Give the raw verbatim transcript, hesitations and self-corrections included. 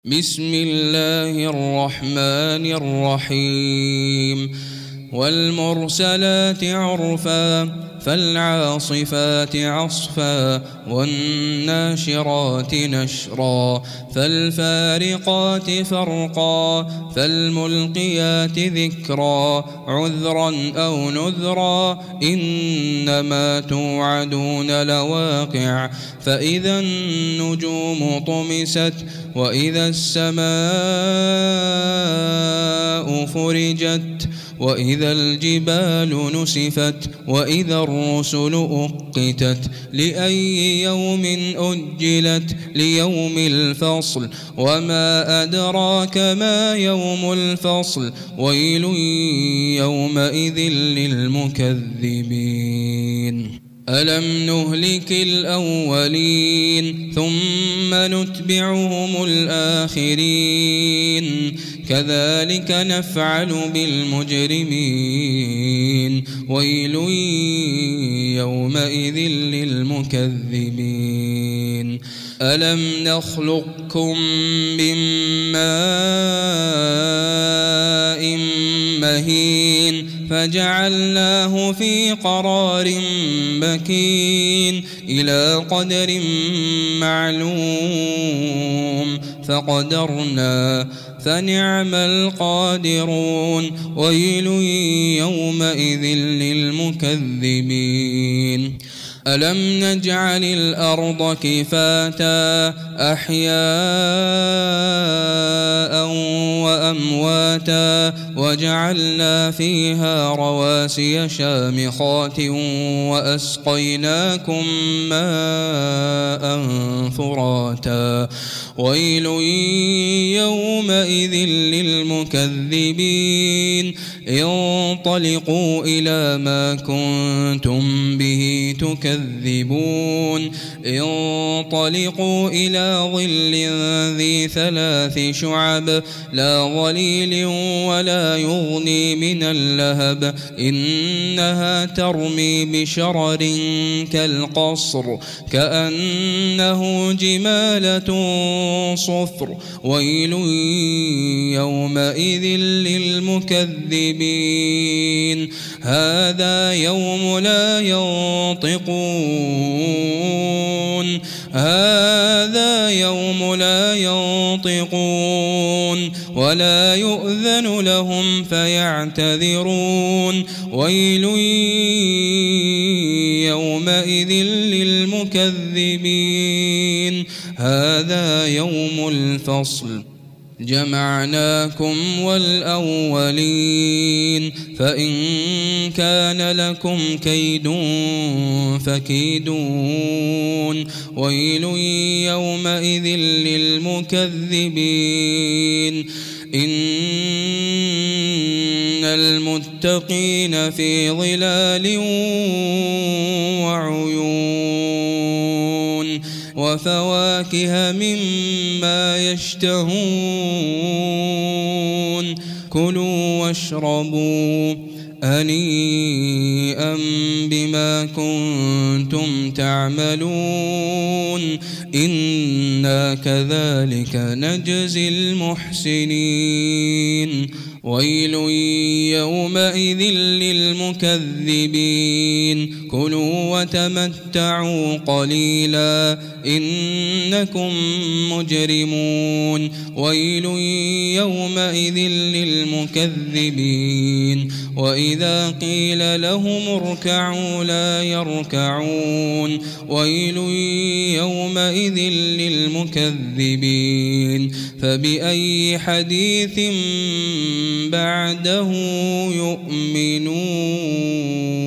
بسم الله الرحمن الرحيم والمرسلات عرفا فالعاصفات عصفا والناشرات نشرا فالفارقات فرقا فالملقيات ذكرا عذرا أو نذرا إنما توعدون لواقع فإذا النجوم طمست وإذا السماء فرجت وإذا الجبال نسفت وإذا الرسل أقتت لأي يوم أجلت ليوم الفصل وما أدراك ما يوم الفصل ويل يومئذ للمكذبين ألم نهلك الأولين ثم نتبعهم الآخرين كذلك نفعل بالمجرمين ويل يومئذ للمكذبين ألم نخلقكم من ماء مهين فجعلناه في قرار مكين إلى قدر معلوم فقدرنا فنعم القادرون ويل يومئذ للمكذبين ألم نجعل الأرض كفاتا أحياء وأمواتا وجعلنا فيها رواسي شامخات وأسقيناكم ماء فراتا ويل يومئذ للمكذبين انطلقوا إلى ما كنتم به تكذبون انطلقوا إلى ظل ذي ثلاث شعب لا ظليل ولا يغني من اللهب إنها ترمي بشرر كالقصر كأنه جمالة صفر ويل يومئذ للمكذبين هذا يوم لا ينطقون هذا يوم لا ينطقون ولا يؤذن لهم فيعتذرون ويل يومئذ للمكذبين هذا يوم الفصل جمعناكم والأولين فإن كان لكم كيد فكيدون ويل يومئذ للمكذبين إن المتقين في ظلال وعيون وفواكه مما يشتهون كلوا واشربوا هنيئا بما كنتم تعملون إنا كذلك نجزي المحسنين ويل يومئذ للمكذبين كلوا وتمتعوا قليلا إنكم مجرمون ويل يومئذ للمكذبين وإذا قيل لهم اركعوا لا يركعون ويل يومئذ للمكذبين فبأي حديث بعده يؤمنون.